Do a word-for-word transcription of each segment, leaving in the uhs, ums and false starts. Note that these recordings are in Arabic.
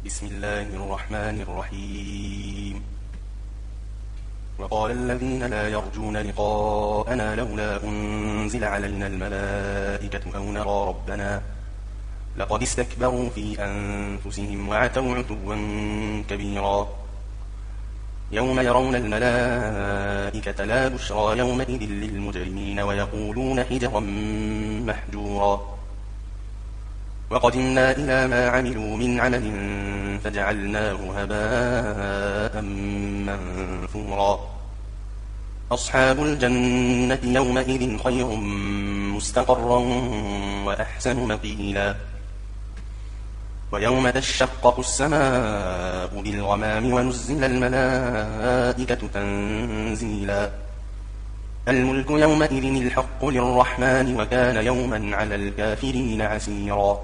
بسم الله الرحمن الرحيم. وقال الذين لا يرجون لقاءنا لولا أنزل علينا الملائكة أو نرى ربنا لقد استكبروا في أنفسهم وعتوا عتوا كبيرا. يوم يرون الملائكة لا بشرى يومئذ للمجرمين ويقولون حجرا محجورا. وقدمنا إلى ما عملوا من عمل فجعلناه هباء منثورا. أصحاب الجنة يومئذ خير مستقرا وأحسن مقيلا. ويوم تشقق السماء بالغمام ونزل الملائكة تنزيلا. الملك يومئذ الحق للرحمن وكان يوما على الكافرين عسيرا.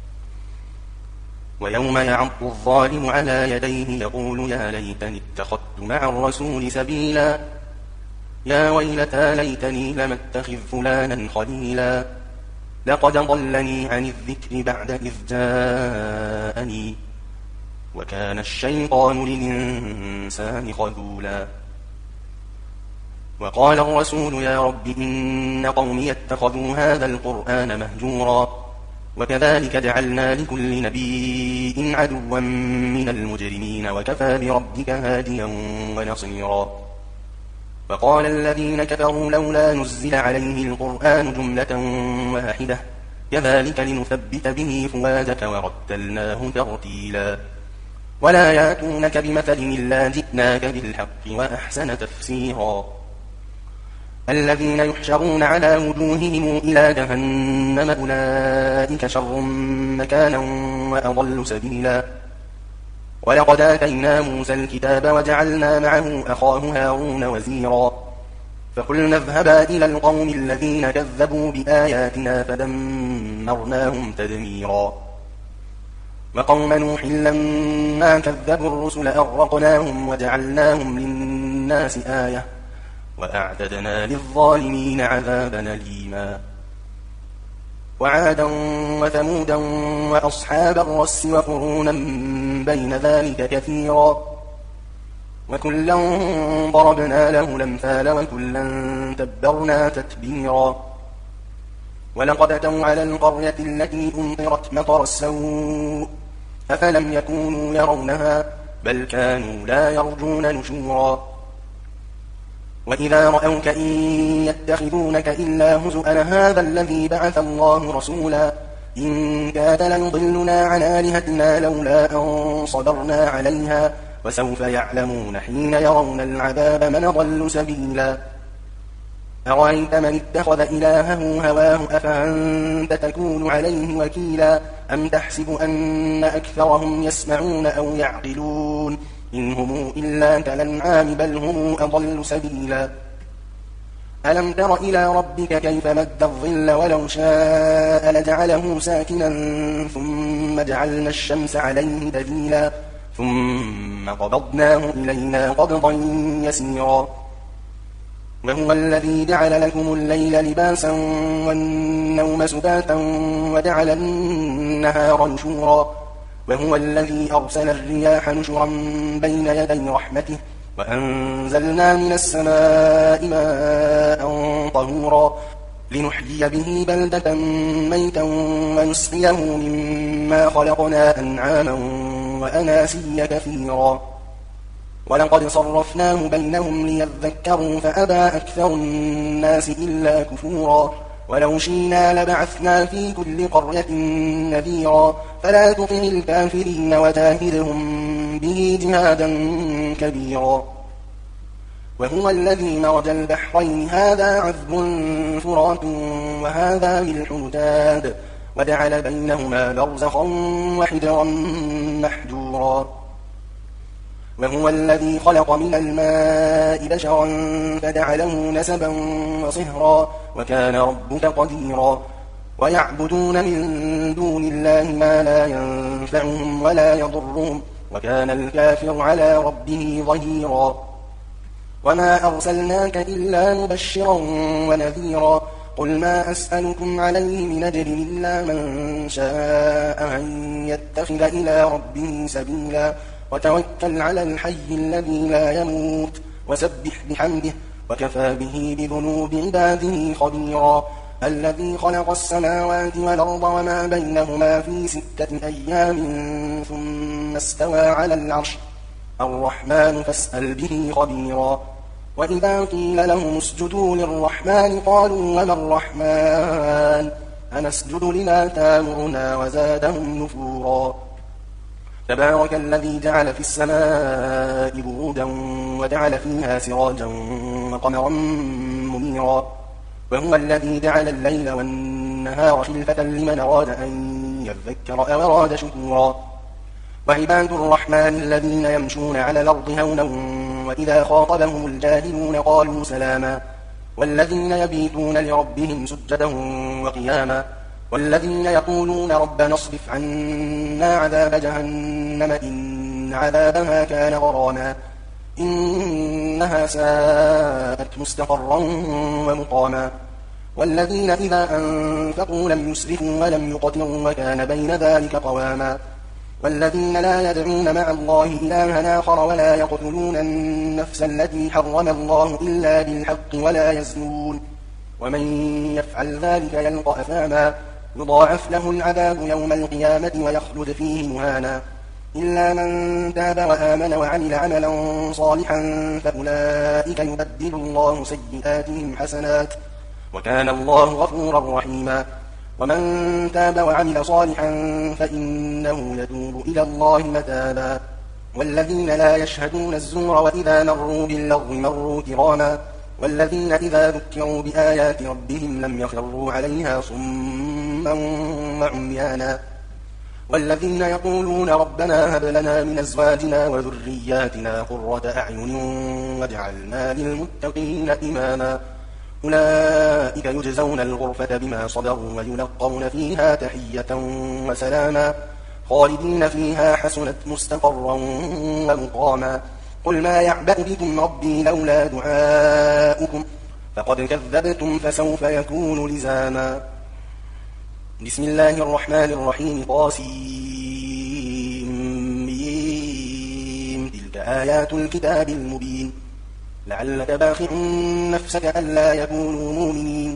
ويوم يعض الظالم على يديه يقول يا ليتني اتخذت مع الرسول سبيلا. يا ويلتى ليتني لم اتخذ فلانا خليلا. لقد ضلني عن الذكر بعد إذ جاءني وكان الشيطان للإنسان خذولا. وقال الرسول يا رب إن قومي اتخذوا هذا القرآن مهجورا. وكذلك جعلنا لكل نبي عدوا من المجرمين وكفى بربك هاديا ونصيرا. وقال الذين كفروا لولا نزل عليه القرآن جملة واحدة كذلك لنثبت به فؤادك ورتلناه ترتيلا. ولا يأتونك بمثل إلا جئناك بالحق وأحسن تفسيرا. الذين يحشرون على وجوههم إلى جهنم أولئك شر مكانا وأضل سبيلا. ولقد آتينا موسى الكتاب وجعلنا معه أخاه هارون وزيرا. فقلنا اذهبا إلى القوم الذين كذبوا بآياتنا فدمرناهم تدميرا. وقوم نوح لما كذبوا الرسل أغرقناهم وجعلناهم للناس آية وأعتدنا للظالمين عذابا أليما. وعادا وثمودا وأصحاب الرس وقرونا بين ذلك كثيرا. وكلا ضربنا له الأمثال وكلا تبرنا تتبيرا. ولقد أتوا على القرية التي أمطرت مطر السوء أفلم يكونوا يرونها بل كانوا لا يرجون نشورا. وإذا رأوك إن يتخذونك إلا هزؤا هذا الذي بعث الله رسولا. إن كاد ليضلنا عن آلهتنا لولا أن صبرنا عليها وسوف يعلمون حين يرون العذاب من ضل سبيلا. أرأيت من اتخذ إلهه هواه أفأنت تكون عليه وكيلا. أم تحسب أن أكثرهم يسمعون أو يعقلون إن هم إلا كالأنعام بل هم أضل سبيلا. ألم تر إلى ربك كيف مد الظل ولو شاء لجعله ساكنا ثم جعلنا الشمس عليه دليلا ثم قبضناه إلينا قبضا يسيرا. وهو الذي جعل لكم الليل لباسا والنوم سباتا وجعل النهار نشورا. وهو الذي أرسل الرياح نشرا بين يدي رحمته وأنزلنا من السماء ماء طهورا لنحيي به بلدة ميتا ونسقيه مما خلقنا أنعاما وأناسيا كثيرا. ولقد صرفناه بينهم ليذكروا فأبى أكثر الناس إلا كفورا. ولو شئنا لبعثنا في كل قرية نذيرا فلا تطع الكافرين وجاهدهم به جهادا كبيرا. وهو الذي مرج البحرين هذا عذب فرات وهذا ملح أجاج وجعل بينهما برزخا وحجرا محجورا. وهو الذي خلق من الماء بشرا فجعله نسبا وصهرا وكان ربك قديرا. ويعبدون من دون الله ما لا ينفعهم ولا يضرهم وكان الكافر على ربه ظهيرا. وما أرسلناك إلا مبشرا ونذيرا. قل ما أسألكم عليه من أجر إلا من شاء أن يتبع يتخذ إلى ربه سبيلا وتوكل على الحي الذي لا يموت وسبح بحمده وكفى به بذنوب عباده خبيرا الذي خلق السماوات والأرض وما بينهما في ستة أيام ثم استوى على العرش الرحمن فاسأل به خبيرا وإذا قيل لهم اسجدوا للرحمن قالوا وما الرحمن أنسجد لما تامرنا وزادهم نفورا تبارك الذي جعل في السماء برودا وجعل فيها سراجا وقمرا منيرا وهو الذي جعل الليل والنهار خلفة لمن أراد أن يذكر أو أراد شكورا وعباد الرحمن الذين يمشون على الأرض هونا وإذا خاطبهم الجاهلون قالوا سلاما والذين يبيتون لربهم سجدا وقياما والذين يقولون ربنا اصرف عنا عذاب جهنم إن عذابها كان غراما إنها ساءت مستقرا ومقاما والذين إذا أنفقوا لم يسرفوا ولم يقتروا وكان بين ذلك قواما والذين لا يدعون مع الله إلها آخر ولا يقتلون النفس التي حرم الله إلا بالحق ولا يزنون ومن يفعل ذلك يلقى أثاما يضاعف له العذاب يوم القيامة ويخلد فيه مهانا إلا من تاب وآمن وعمل عملا صالحا فأولئك يبدل الله سيئاتهم حسنات وكان الله غفورا رحيما ومن تاب وعمل صالحا فإنه يتوب إلى الله متابا والذين لا يشهدون الزور وإذا مروا باللغو مروا كراما والذين إذا ذكروا بآيات ربهم لم يخروا عليها صما وعميانا والذين يقولون ربنا هب لنا من أزواجنا وذرياتنا قرة أعين واجعلنا للمتقين إماما أولئك يجزون الغرفة بما صبروا ويلقون فيها تحية وسلاما خالدين فيها حسنت مستقرا ومقاما قل ما يعبأ بكم ربي لولا دعاؤكم فقد كذبتم فسوف يكون لزاما بسم الله الرحمن الرحيم طاسيم تلك آيات الكتاب المبين لعلك باخع نفسك ألا يكونوا مؤمنين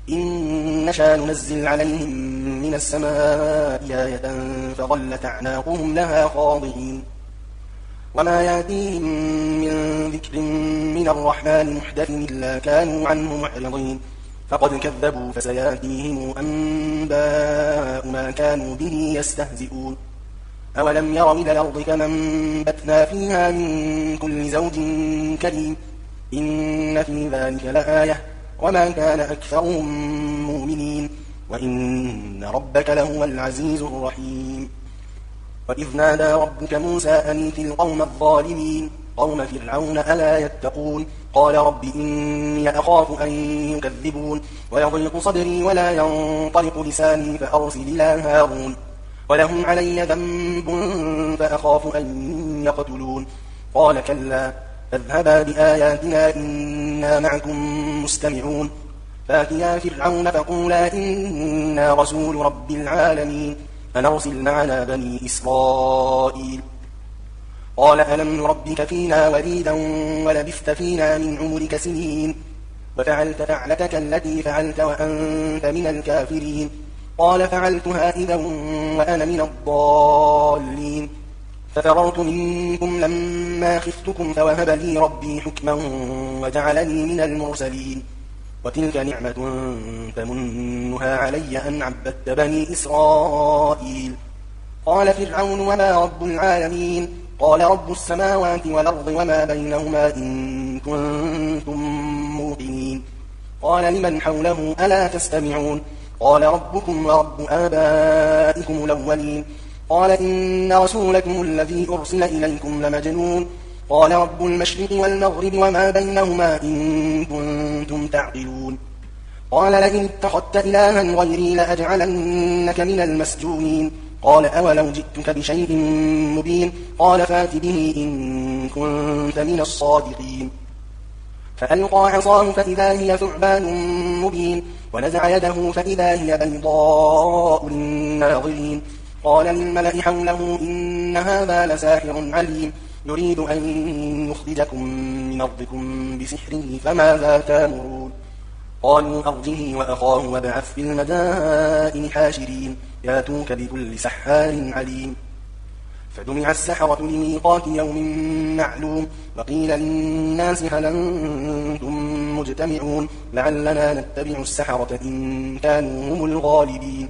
إن نشأ ننزل عليهم من السماء آية فظلت أعناقهم لها خاضعين وما يأتيهم من ذكر من الرحمن محدث إلا كانوا عنه معرضين فقد كذبوا فسيأتيهم أنباء ما كانوا به يستهزئون أولم يروا إلى الأرض كما أنبتنا فيها من كل زوج كريم إن في ذلك لآية وما كان أكثرهم مؤمنين وإن ربك لهو العزيز الرحيم وإذ نادى ربك موسى أن ائت القوم الظالمين قوم فرعون ألا يتقون قال رب إني أخاف أن يكذبون ويضيق صدري ولا ينطلق لساني فأرسل إلى هارون ولهم علي ذنب فأخاف أن يقتلون قال كلا فاذهبا بآياتنا إنا معكم مستمعون فاتيا فرعون فقولا إنا رسول رب العالمين فنرسل معنا بني إسرائيل قال ألم نربك فينا وليدا ولبثت فينا من عمرك سنين وفعلت فعلتك التي فعلت وأنت من الكافرين قال فعلتها إذا وأنا من الضالين ففررت منكم لما خفتكم فوهب لي ربي حكما وجعلني من المرسلين وتلك نعمة تمنها علي أن عبدت بني إسرائيل قال فرعون وما رب العالمين قال رب السماوات والأرض وما بينهما إن كنتم موقنين قال لمن حوله ألا تستمعون قال ربكم ورب آبائكم الأولين قال إن رسولكم الذي أرسل إليكم لمجنون قال رب المشرق والمغرب وما بينهما إن كنتم تعقلون قال لئن اتخذت إلها غيري لأجعلنك من المسجونين قال أولو جئتك بشيء مبين قال فات به إن كنت من الصادقين فألقى عصاه فإذا هي ثعبان مبين ونزع يده فإذا هي بيضاء للناظرين قال للملأ حوله إن هذا لساحر عليم يريد أن يخرجكم من أرضكم بسحره فماذا تأمرون قالوا أرجه وأخاه وابعث في المدائن حاشرين ياتوك بكل سحار عليم فجمع السحرة لميقات يوم معلوم وقيل للناس هل أنتم مجتمعون لعلنا نتبع السحرة إن كانوا هم الغالبين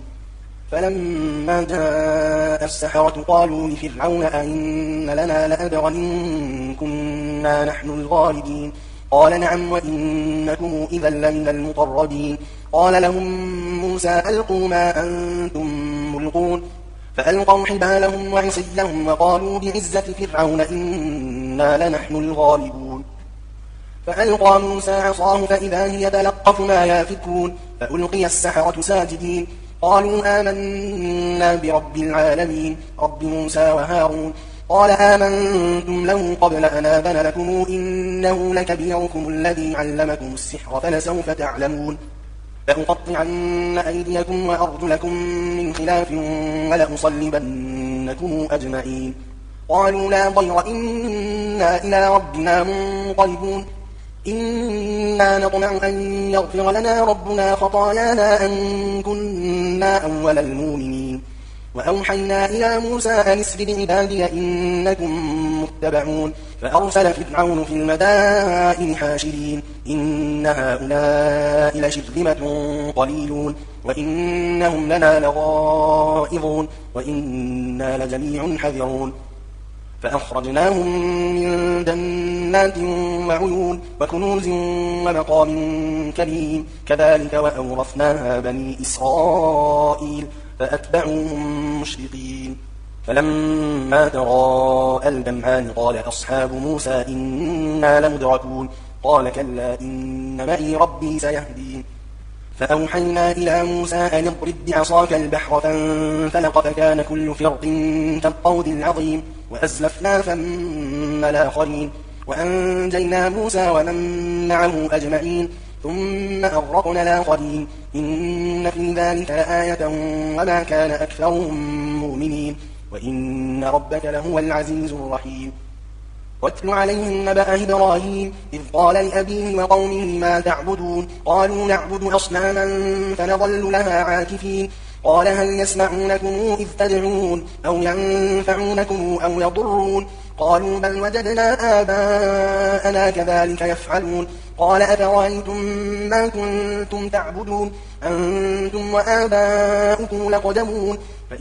فلما جاء السحرة قالوا لفرعون أئن لنا لأجرا إن كنا نحن الغالبين قال نعم وإنكم إذا لمن المقربين قال لهم موسى ألقوا ما أنتم ملقون فألقوا حبالهم وعصيهم وقالوا بعزة فرعون إنا لنحن الغالبون فألقى موسى عصاه فإذا هي تلقف ما يافكون فألقي السحرة ساجدين قالوا آمنا برب العالمين رب موسى وهارون قال آمنتم له قبل أن آذن لكم إنه لكبيركم الذي علمكم السحر فلسوف تعلمون لأقطعن أيديكم وأرجلكم من خلاف ولأصلبنكم أجمعين قالوا لا ضير إنا إلى ربنا منقلبون إنا نطمع أن يغفر لنا ربنا خطايانا أن كنا أول المؤمنين وأوحينا إلى موسى أن اسر بعبادي إنكم متبعون فأرسل فرعون في المدائن حاشرين إن هؤلاء لشرذمة قليلون وإنهم لنا لغائظون وإنا لجميع حذرون فأخرجناهم من جنات وعيون وكنوز ومقام كريم كذلك وأورثناها بني إسرائيل فأتبعوهم مشرقين فلما تراءى الجمعان قال أصحاب موسى إنا لمدركون قال كلا إن معي ربي سيهدين فأوحينا إلى موسى أن اضرب بعصاك البحر فانفلق فكان كل فرق كالطود العظيم وأزلفنا ثم الآخرين وأنجينا موسى ومن معه أجمعين ثم أغرقنا الآخرين إن في ذلك لآية وما كان أكثرهم مؤمنين وإن ربك لهو العزيز الرحيم واتل عليهم نبأ إبراهيم إذ قال لأبيه وقومه ما تعبدون قالوا نعبد أصناما فنظل لها عاكفين قال هل يسمعونكم إذ تدعون أو ينفعونكم أو يضرون قالوا بل وجدنا آباءنا كذلك يفعلون قال أفرأيتم ما كنتم تعبدون أنتم وآباؤكم لقدمون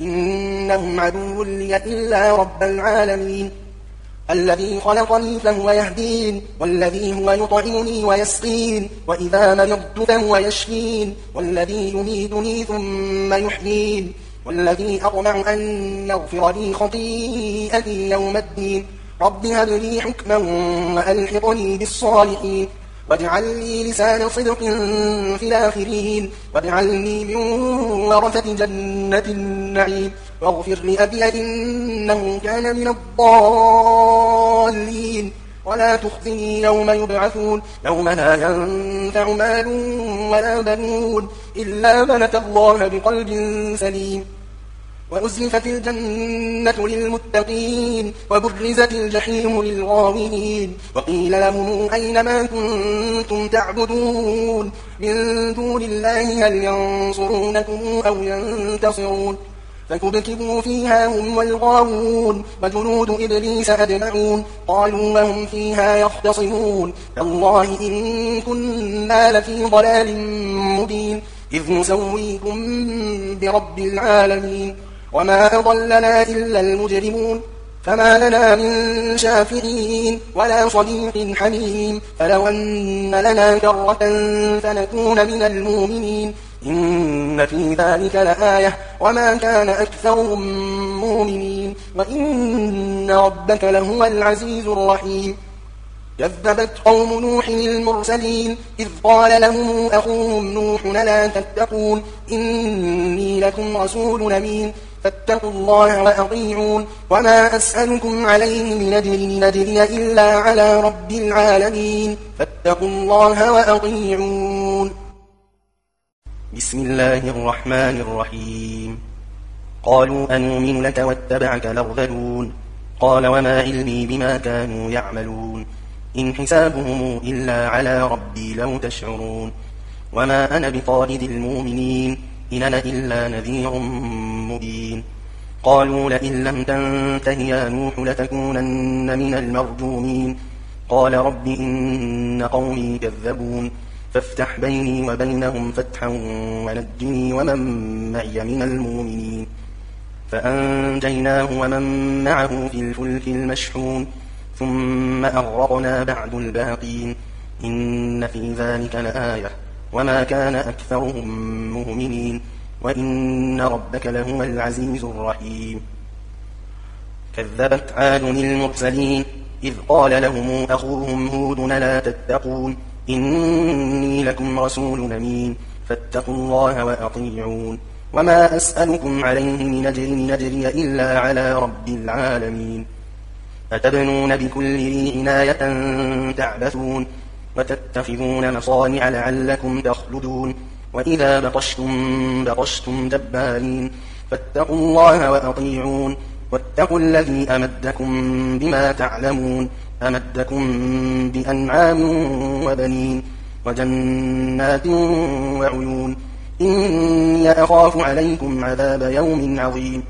فإنهم عدو لي إلا رب العالمين الذي خلقني فهو يهدين والذي هو يطعمني ويسقين وإذا مرضت فهو يشفين والذي يميتني ثم يحيين والذي أطمع أن يغفر لي خطيئتي يوم الدين رب هب لي حكما وألحقني بالصالحين واجعل لي لسان صدق في الآخرين واجعلني من ورثة جنة النعيم واغفر لأبي إنه كان من الضالين ولا تخزني يوم يبعثون يوم لا ينفع مال ولا بنون إلا من أتى الله بقلب سليم وأزلفت الجنة للمتقين وبرزت الجحيم للغاوين وقيل لهم أين ما كنتم تعبدون من دون الله هل ينصرونكم أو ينتصرون فكبكبوا فيها هم والغاوون وجنود إبليس أجمعون قالوا وهم فيها يختصمون تالله إن كنا لفي ضلال مبين إذ نسويكم برب العالمين وما أضلنا إلا المجرمون فما لنا من شافعين ولا صديق حميم فلو أن لنا كرة فنكون من المؤمنين إن في ذلك لآية وما كان أكثرهم مؤمنين وإن ربك لهو العزيز الرحيم كذبت قوم نوح المرسلين إذ قال لهم أخوهم نوح لا تتقون إني لكم رسول أمين فاتقوا الله وأطيعون وما أسألكم عليه من أجر إن أجري إلا على رب العالمين فاتقوا الله وأطيعون بسم الله الرحمن الرحيم قالوا أنؤمن لك واتبعك الأرذلون قال وما علمي بما كانوا يعملون إن حسابهم إلا على ربي لو تشعرون وما أنا بطارد المؤمنين إن أنا إلا نذير مبين قالوا لئن لم تنته يا نوح لتكونن من المرجومين قال رب إن قومي كذبون فافتح بيني وبينهم فتحا ونجني ومن معي من المؤمنين فأنجيناه ومن معه في الفلك المشحون ثم أغرقنا بعد الباقين إن في ذلك لآية وما كان أكثرهم مؤمنين وإن ربك لهو العزيز الرحيم كذبت عاد المرسلين إذ قال لهم أخوهم هود لا تتقون إني لكم رسول أمين فاتقوا الله وأطيعون وما أسألكم عليه من أجر نجري إلا على رب العالمين أتبنون بكل ريع آية تعبثون وتتخذون مصانع لعلكم تخلدون وإذا بطشتم بطشتم جبارين فاتقوا الله وأطيعون واتقوا الذي أمدكم بما تعلمون أمدكم بأنعام وبنين وجنات وعيون إني أخاف عليكم عذاب يوم عظيم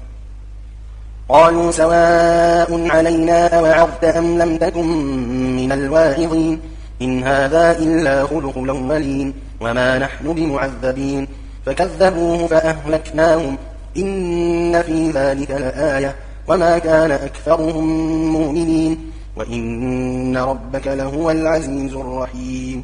قالوا سواء علينا أوعظت أم لم تكن من الواعظين إن هذا إلا خلق الأولين وما نحن بمعذبين فكذبوه فأهلكناهم إن في ذلك لآية وما كان أكثرهم مؤمنين وإن ربك لهو العزيز الرحيم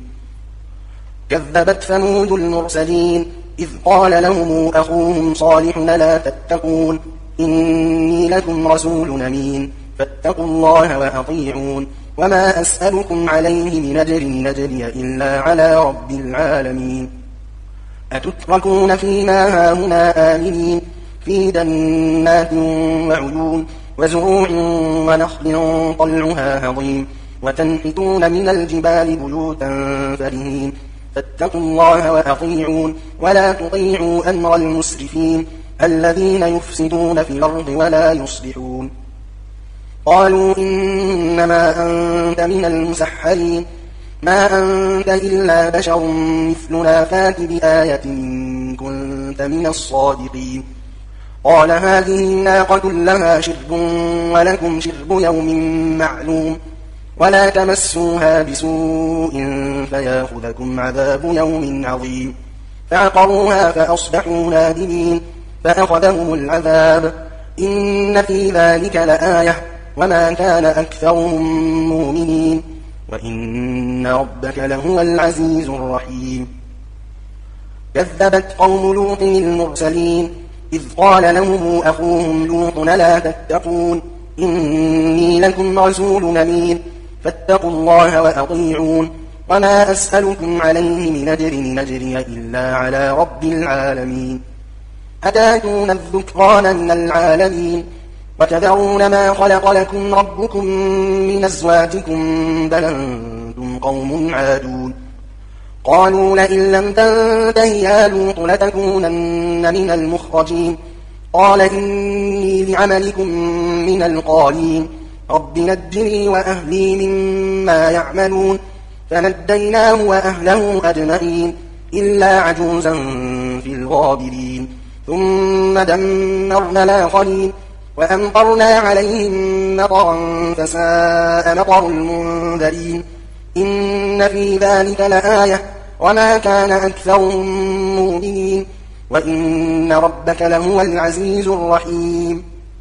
كذبت ثمود المرسلين إذ قال لهم أخوهم صالح لا تتقون إني لكم رسول أمين فاتقوا الله وأطيعون وما أسألكم عليه من أجر نجري إلا على رب العالمين أتتركون فيما هاهنا آمنين في جنات وعيون وزروع ونخل طلعها هضيم وتنحتون من الجبال بيوتا فرهين فاتقوا الله وأطيعون ولا تطيعوا أمر المسرفين الذين يفسدون في الأرض ولا يصلحون قالوا إنما أنت من المسحرين ما أنت إلا بشر مثلنا فات بآية إن كنت من الصادقين قال هذه ناقة لها شرب ولكم شرب يوم معلوم ولا تمسوها بسوء فياخذكم عذاب يوم عظيم فعقروها فأصبحوا نادمين فأخذهم العذاب إن في ذلك لآية وما كان أكثرهم مؤمنين وإن ربك لهو العزيز الرحيم كذبت قوم لوط المرسلين إذ قال لهم أخوهم لوط لا تتقون إني لكم رسول أمين فاتقوا الله وأطيعون وما أسألكم عليه من أجر نجري إلا على رب العالمين أتاتون الذكران من العالمين وتذرون ما خلق لكم ربكم من أزواجكم بل أنتم قوم عادون قالوا لئن لم تنته يا لوط لتكونن من المخرجين قال إني لعملكم من القالين رب نجني وأهلي مما يعملون فنجيناه وأهله أجمعين إلا عجوزا في الغابرين ثم دمرنا الآخرين وأمطرنا عليهم مطرا فساء مطر المنذرين إن في ذلك لآية وما كان أكثرهم مؤمنين وإن ربك لهو العزيز الرحيم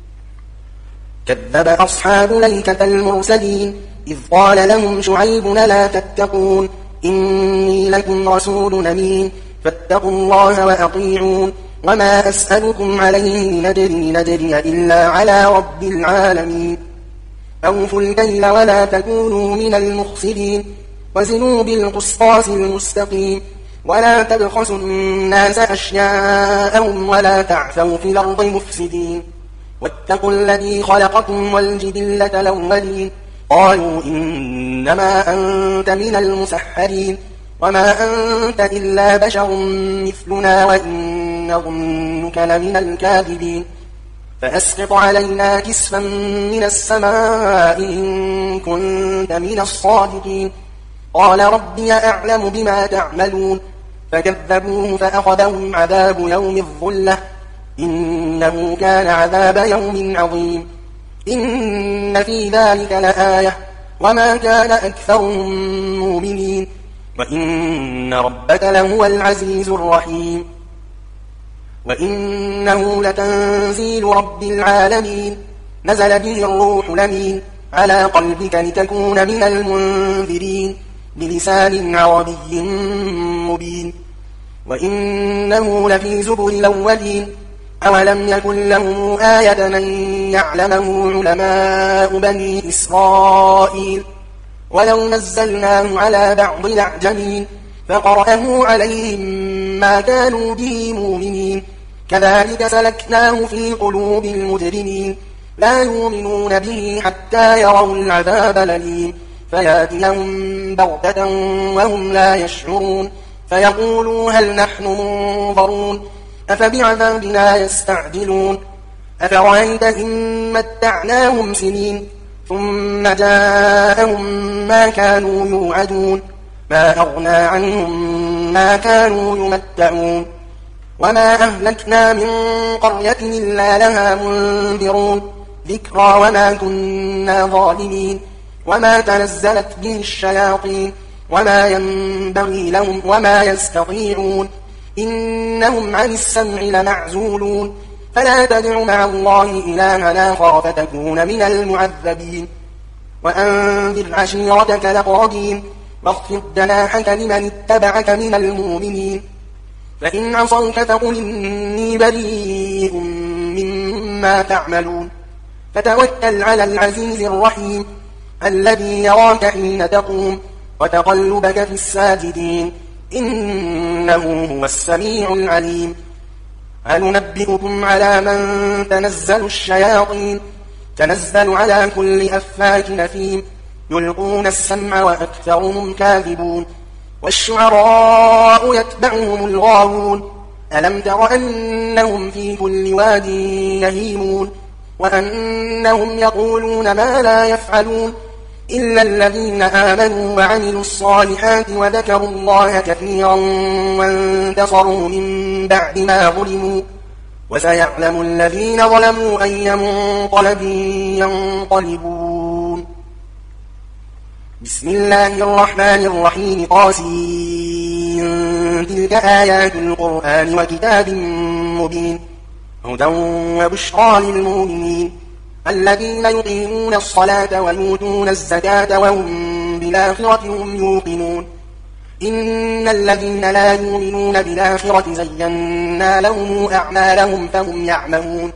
كذب أصحاب الأيكة المرسلين إذ قال لهم شعيب لا تتقون إني لكم رسول أمين فاتقوا الله وأطيعون وما أسألكم عليه من أجر نجري إلا على رب العالمين أوفوا الكيل ولا تكونوا من المخسرين وزنوا بالقسطاس المستقيم ولا تبخسوا الناس أشياءهم ولا تعثوا في الأرض مفسدين واتقوا الذي خلقكم والجبلة الأولين قالوا إنما أنت من المسحرين وما أنت إلا بشر مثلنا وإن نظنك لمن الكاذبين فأسقط علينا كسفا من السماء إن كنت من الصادقين قال ربي أعلم بما تعملون فكذبوه فأخذهم عذاب يوم الظلة إنه كان عذاب يوم عظيم إن في ذلك لآية وما كان أكثرهم مؤمنين وإن ربك لهو العزيز الرحيم وإنه لتنزيل رب العالمين نزل به الروح الأمين على قلبك لتكون من المنذرين بلسان عربي مبين وإنه لفي زبر الأولين أولم يكن لهم آية أن يعلمه علماء بني إسرائيل ولو نزلناه على بعض الأعجمين فقرأه عليهم ما كانوا به مؤمنين كذلك سلكناه في قلوب المجرمين لا يؤمنون به حتى يروا العذاب الأليم فيأتيهم بغتة وهم لا يشعرون فيقولوا هل نحن منظرون أفبعذابنا يستعجلون أفرأيت إن متعناهم سنين ثم جاءهم ما كانوا يوعدون ما أغنى عنهم ما كانوا يمتعون وما أهلكنا من قرية إلا لها منذرون ذكرى وما كنا ظالمين وما تنزلت به الشياطين وما ينبغي لهم وما يستطيعون إنهم عن السمع لمعزولون فلا تدع مع الله إلها آخر فتكون من المعذبين وأنذر عشيرتك الأقربين واخفض جناحك لمن اتبعك من المؤمنين فإن عصوك فقل إني بريء مما تعملون فتوكل على العزيز الرحيم الذي يراك حين تقوم وتقلبك في الساجدين إنه هو السميع العليم هل ننبئكم على من تنزل الشياطين تنزل على كل أفاك نثيم يلقون السمع وأكثرهم كاذبون والشعراء يتبعهم الغاوون ألم تر أنهم في كل واد يهيمون وأنهم يقولون ما لا يفعلون إلا الذين آمنوا وعملوا الصالحات وذكروا الله كثيرا وانتصروا من بعد ما ظلموا وسيعلم الذين ظلموا أي منقلب ينقلبون بسم الله الرحمن الرحيم قاسين تلك آيات القرآن وكتاب مبين هدى وبشرى للمؤمنين الذين يقيمون الصلاة ويؤتون الزكاة وهم بالآخرة هم يوقنون إن الذين لا يؤمنون بالآخرة زينا لهم أعمالهم فهم يعملون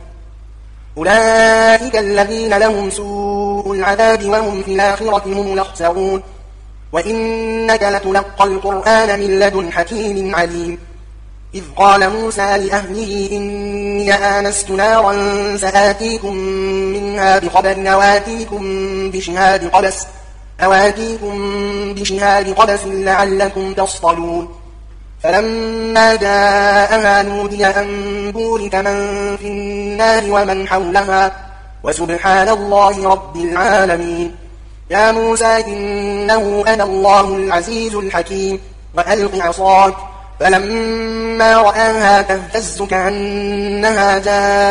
أولئك الذين لهم سوء العذاب وهم في الآخرة هم الأخسرون وإنك لتلقى القرآن من لدن حكيم عليم إذ قال موسى لأهله إني آنست نارا سآتيكم منها بخبر أواتيكم بشهاد قبس أواتيكم بشهاد قبس لعلكم تصطلون فلما جاءها نودي أن بورك من في النار ومن حولها وسبحان الله رب العالمين يا موسى إنه أنا الله العزيز الحكيم وألق عصاك فلما رآها تهتز كأنها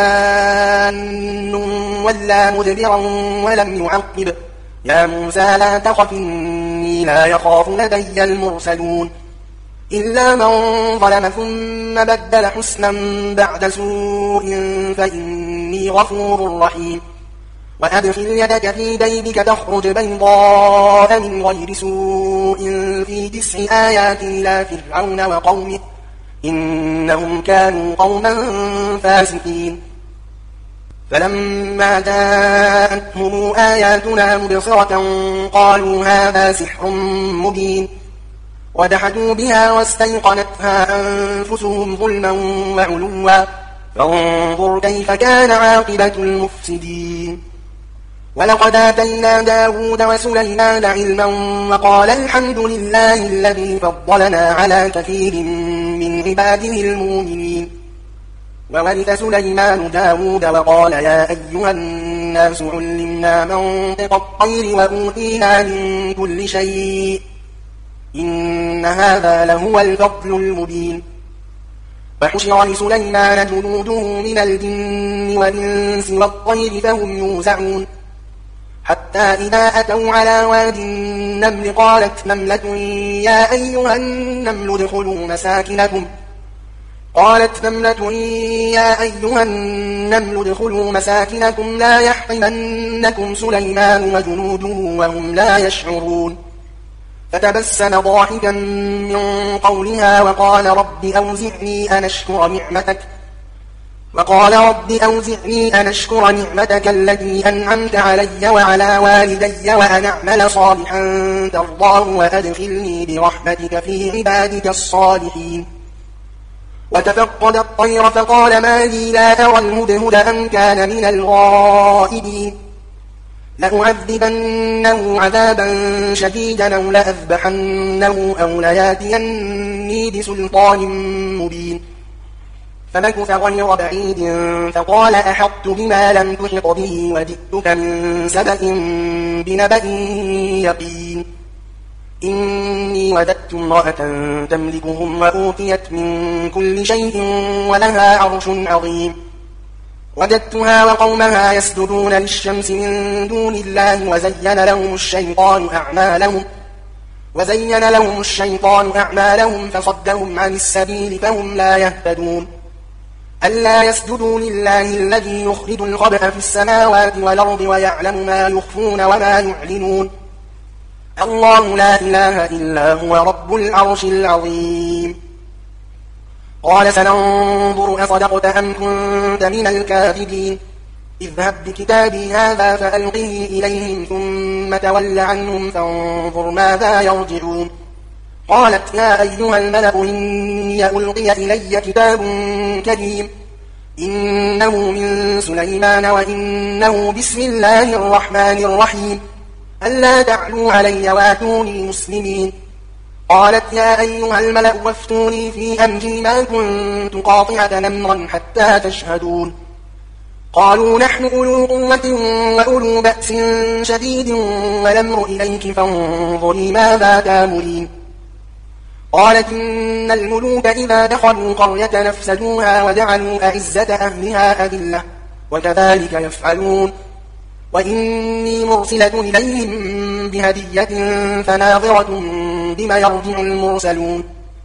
جان ولا مدبرا ولم يعقب يا موسى لا تخف إني لا يخاف لدي المرسلون إلا من ظلم ثم بدل حسنا بعد سوء فإني غفور رحيم وأدخل يدك في جيبك تخرج بيضاء من غير سوء في تسع آيات إلى فرعون وقومه إنهم كانوا قوما فاسقين فلما جاءتهم آياتنا مبصرة قالوا هذا سحر مبين ودحدوا بها واستيقنتها أنفسهم ظلما وعلوا فانظر كيف كان عاقبة المفسدين ولقد آتينا داود وسليمان علما وقال الحمد لله الذي فضلنا على كثير من عباده المؤمنين وورث سليمان داود وقال يا أيها الناس علمنا منطق الطير وأوتينا من كل شيء إن هذا لهو الفضل المبين. فحشر لسليمان جنوده من الجن والإنس والطير فهم يوزعون حتى إذا أتوا على واد النمل قالت نملة يا أيها النمل ادخلوا مساكنكم قالت نملة يا أيها النمل ادخلوا مساكنكم لا يحطمنكم سليمان وجنوده وهم لا يشعرون. فتبسم ضاحكا من قولها وقال رب أوزعني أن أشكر نعمتك وقال رب أوزعني أن أشكر نعمتك التي أنعمت علي وعلى والدي وأن أعمل صالحا ترضاه وأدخلني برحمتك في عبادك الصالحين. وتفقد الطير فقال ما لي لا أرى الهدهد أم كان من الغائبين لأعذبنه عذابا شديدا أو لأذبحنه أو لياتيني بسلطان مبين. فمكث غير بعيد فقال أحطت بما لم تحط به وجئتك من سبأ بنبأ يقين. إني وجدت امرأة تملكهم وأوتيت من كل شيء ولها عرش عظيم وجدتها وقومها يسجدون للشمس من دون الله وزين لهم الشيطان أعمالهم وزين لهم الشيطان أعمالهم فصدهم عن السبيل فهم لا يهتدون. ألا يسجدوا لله الذي يخرج الخبأ في السماوات والأرض ويعلم ما يخفون وما يعلنون الله لا إله إلا هو رب العرش العظيم. قال سننظر أصدقت أم كنت من الكاذبين اذهب بكتابي هذا فألقه إليهم ثم تول عنهم فانظر ماذا يرجعون. قالت يا أيها الملأ إني ألقي إلي كتاب كريم إنه من سليمان وإنه بسم الله الرحمن الرحيم ألا تعلوا علي واتوني مسلمين. قالت يا أيها الملأ وافتوني في أمري ما كنت قاطعة أمرا حتى تشهدون. قالوا نحن أولو قوة وأولو بأس شديد والأمر إليك فانظري ماذا تامرين. قالت إن الملوك إذا دخلوا قرية نفسدوها وجعلوا أعزة أهلها أذلة وكذلك يفعلون. وإني مرسلة إليهم بهدية فناظرة بما يرجع المرسلون.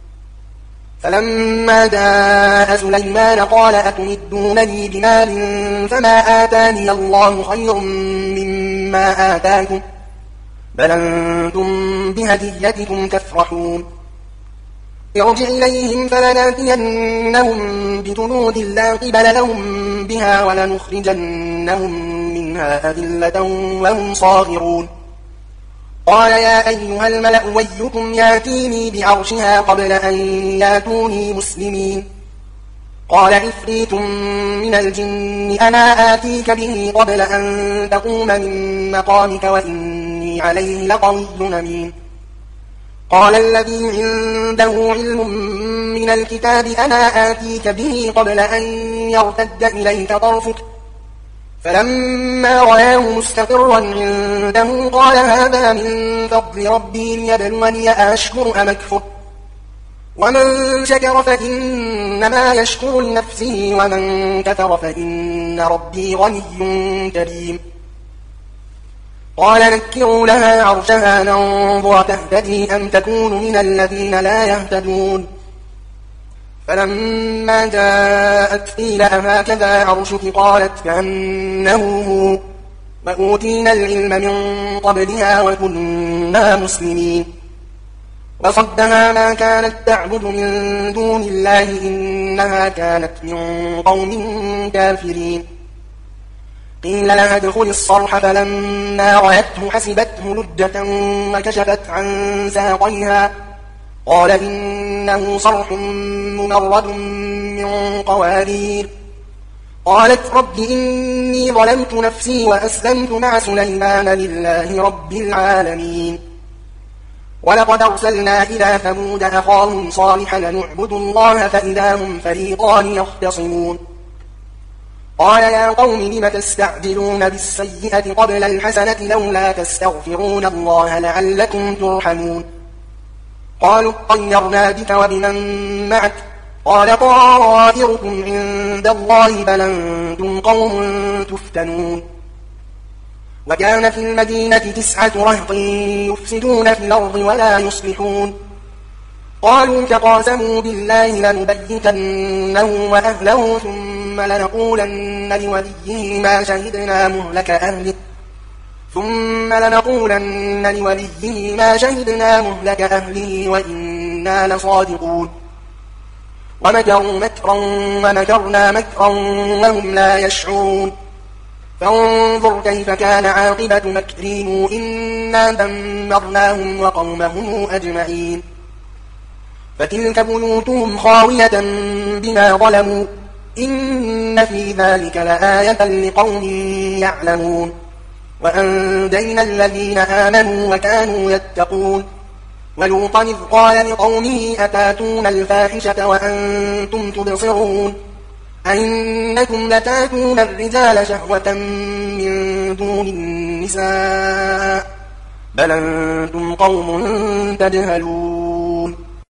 فلما جاء سليمان قال أتمدونني بمال فما آتاني الله خير مما آتاكم بل أنتم بهديتكم تفرحون. ارجع إليهم فلناتينهم بجنود لا قبل لهم بها ولنخرجنهم منها أذلة وهم صاغرون. قال يا أيها الملأ ويكم ياتيني بعرشها قبل أن ياتوني مسلمين. قال عفريت من الجن أنا آتيك به قبل أن تقوم من مقامك وإني عليه لقوي أمين. قال الذي عنده علم من الكتاب أنا آتيك به قبل أن يرتد إليك طرفك فلما رآه مستقرا عنده قال هذا من فضل ربي ليبلوني أشكر أم أكفر ومن شكر فإنما يشكر لنفسه ومن كفر فإن ربي غني كريم. قال نكروا لها عرشها ننظر تهتدي أم تكون من الذين لا يهتدون. فلما جاءت قيل أهكذا عرشك قالت كأنه هو وأوتينا العلم من قبلها وكنا مسلمين. وصدها ما كانت تعبد من دون الله إنها كانت من قوم كافرين. قيل لها ادخل الصرح فلما رأته حسبته لجة وكشفت عن ساقيها قال إنه صرح ممرد من قوارير. قالت رب إني ظلمت نفسي وأسلمت مع سليمان لله رب العالمين. ولقد أرسلنا إلى ثمود أخاهم صالحا نعبد الله فإذا هم فريقان يختصمون. قال يا قوم لم تستعجلون بالسيئة قبل الحسنة لولا تستغفرون الله لعلكم ترحمون قالوا اطيرنا بك وبمن معك قال طائركم عند الله بل أنتم قوم تفتنون وكان في المدينة تسعة رهط يفسدون في الأرض ولا يصلحون قالوا تقاسموا بالله لنبيتنه وأهله ثم لنقولن لوليه ما شهدنا مهلك أهله ثم لنقولن لوليه ما شهدنا مهلك أهله وإنا لصادقون ومكروا مكرا ومكرنا مكرا وهم لا يشعرون فانظر كيف كان عاقبة مكرهم إنا دمرناهم وقومهم أجمعين فتلك بيوتهم خاوية بما ظلموا إن في ذلك لآية لقوم يعلمون وأنجينا الذين آمنوا وكانوا يتقون ولوطا إذ قال لقومه أتاتون الفاحشة وأنتم تبصرون أئنكم لتاتون الرجال شهوة من دون النساء بل أنتم قوم تجهلون